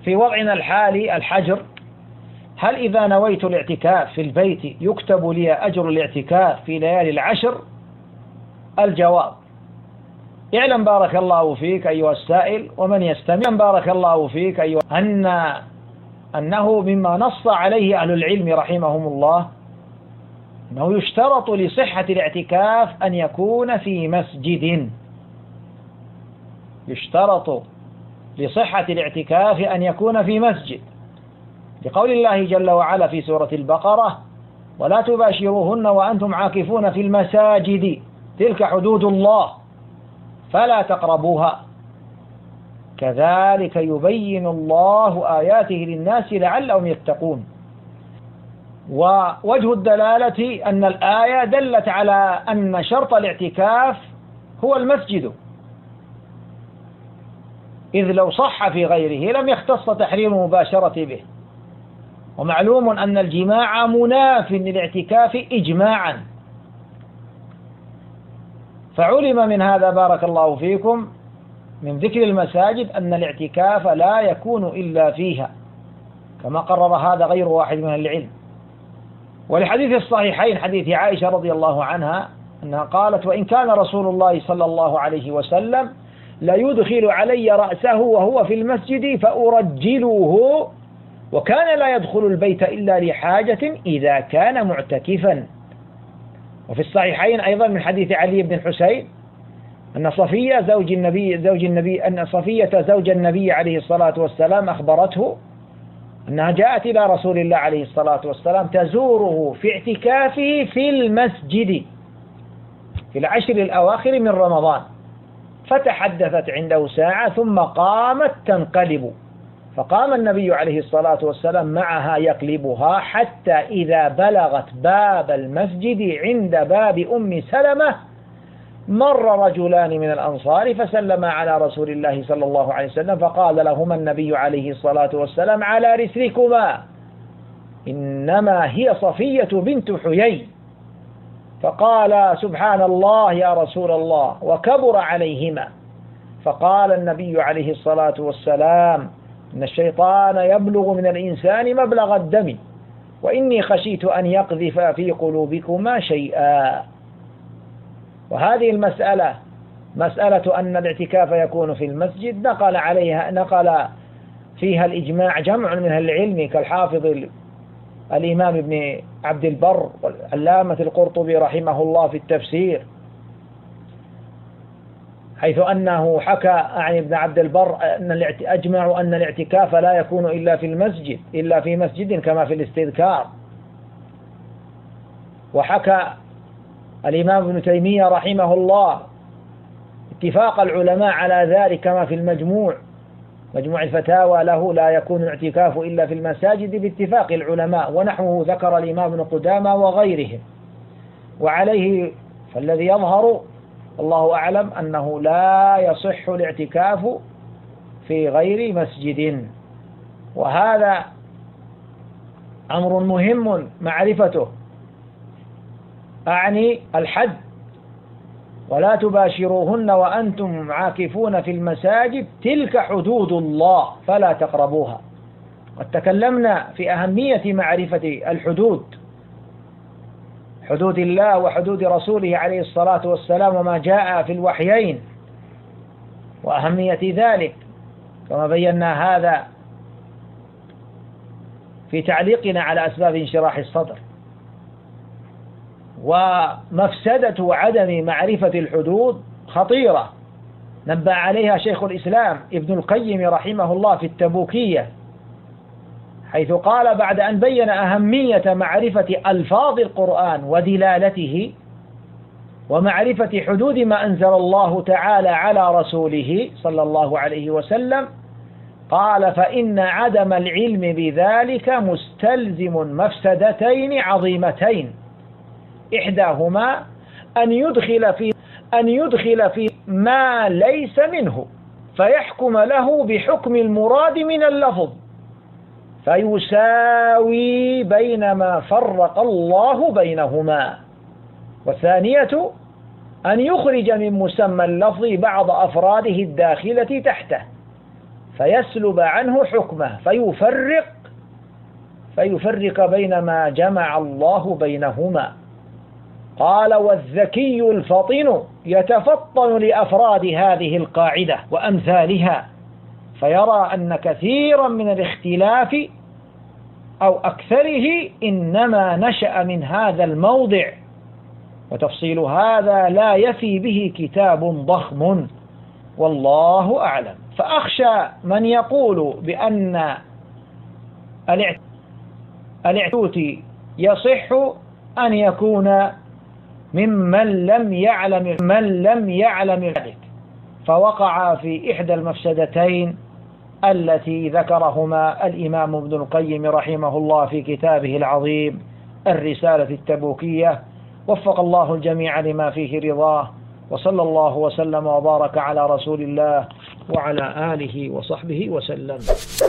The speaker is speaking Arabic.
في وضعنا الحالي الحجر، هل إذا نويت الاعتكاف في البيت يكتب لي أجر الاعتكاف في ليالي العشر؟ الجواب: اعلم بارك الله فيك أيها السائل ومن يستمع بارك الله فيك أيها أنه مما نص عليه أهل العلم رحمهم الله أنه يشترط لصحة الاعتكاف أن يكون في مسجد. يشترط لصحة الاعتكاف أن يكون في مسجد، لقول الله جل وعلا في سورة البقرة: ولا تباشروهن وأنتم عاكفون في المساجد تلك حدود الله فلا تقربوها كذلك يبين الله آياته للناس لعلهم يتقون. ووجه الدلالة أن الآية دلت على أن شرط الاعتكاف هو المسجد، إذ لو صح في غيره لم يختص تحريم المباشرة به. ومعلوم أن الجماع مناف للاعتكاف إجماعا، فعلم من هذا بارك الله فيكم من ذكر المساجد أن الاعتكاف لا يكون إلا فيها، كما قرر هذا غير واحد من العلم. ولحديث الصحيحين حديث عائشة رضي الله عنها أنها قالت: وإن كان رسول الله صلى الله عليه وسلم لا يدخل علي رأسه وهو في المسجد فأرجله، وكان لا يدخل البيت إلا لحاجة إذا كان معتكفا. وفي الصحيحين أيضا من حديث علي بن الحسين أن صفية زوج النبي عليه الصلاة والسلام أخبرته أنها جاءت إلى رسول الله عليه الصلاة والسلام تزوره في اعتكافه في المسجد في العشر الأواخر من رمضان، فتحدثت عنده ساعة ثم قامت تنقلب، فقام النبي عليه الصلاة والسلام معها يقلبها حتى إذا بلغت باب المسجد عند باب أم سلمة مر رجلان من الأنصار فسلما على رسول الله صلى الله عليه وسلم، فقال لهما النبي عليه الصلاة والسلام: على رسلكما، إنما هي صفية بنت حيي. فقال: سبحان الله يا رسول الله، وكبر عليهما. فقال النبي عليه الصلاة والسلام: إن الشيطان يبلغ من الإنسان مبلغ الدم، وإني خشيت أن يقذف في قلوبكما شيئا. وهذه المسألة مسألة أن الاعتكاف يكون في المسجد نقل فيها الإجماع جمع من أهل العلم كالحافظ الإمام ابن عبد البر والعلامة القرطبي رحمه الله في التفسير، حيث أنه حكى عن ابن عبد البر أن أجمعوا أن الاعتكاف لا يكون إلا في مسجد كما في الاستذكار. وحكى الإمام ابن تيمية رحمه الله اتفاق العلماء على ذلك كما في مجموع الفتاوى له: لا يكون الاعتكاف إلا في المساجد باتفاق العلماء. ونحوه ذكر الإمام ابن قدامة وغيرهم. وعليه فالذي يظهر الله أعلم أنه لا يصح الاعتكاف في غير مسجد، وهذا أمر مهم معرفته. أعني الحد: ولا تباشروهن وأنتم عاكفون في المساجد تلك حدود الله فلا تقربوها. قد تكلمنا في أهمية معرفة حدود الله وحدود رسوله عليه الصلاة والسلام وما جاء في الوحيين وأهمية ذلك، كما بينا هذا في تعليقنا على أسباب انشراح الصدر. ومفسدة عدم معرفة الحدود خطيرة نبه عليها شيخ الإسلام ابن القيم رحمه الله في التبوكية، حيث قال بعد أن بين أهمية معرفة ألفاظ القرآن ودلالته ومعرفة حدود ما أنزل الله تعالى على رسوله صلى الله عليه وسلم، قال: فإن عدم العلم بذلك مستلزم مفسدتين عظيمتين، إحداهما أن يدخل في ما ليس منه فيحكم له بحكم المراد من اللفظ فيساوي بين ما فرق الله بينهما، والثانية أن يخرج من مسمى اللفظ بعض أفراده الداخلة تحته فيسلب عنه حكمه فيفرق بين ما جمع الله بينهما. قال: والذكي الفطن يتفطن لأفراد هذه القاعدة وأمثالها، فيرى أن كثيرا من الاختلاف أو أكثره إنما نشأ من هذا الموضع، وتفصيل هذا لا يفي به كتاب ضخم، والله أعلم. فأخشى من يقول بأن الاعتوت يصح أن يكون ممن لم يعلم ذلك، فوقع في إحدى المفسدتين التي ذكرهما الإمام ابن القيم رحمه الله في كتابه العظيم الرسالة التبوكية. وفق الله الجميع لما فيه رضاه، وصلى الله وسلم وبارك على رسول الله وعلى آله وصحبه وسلم.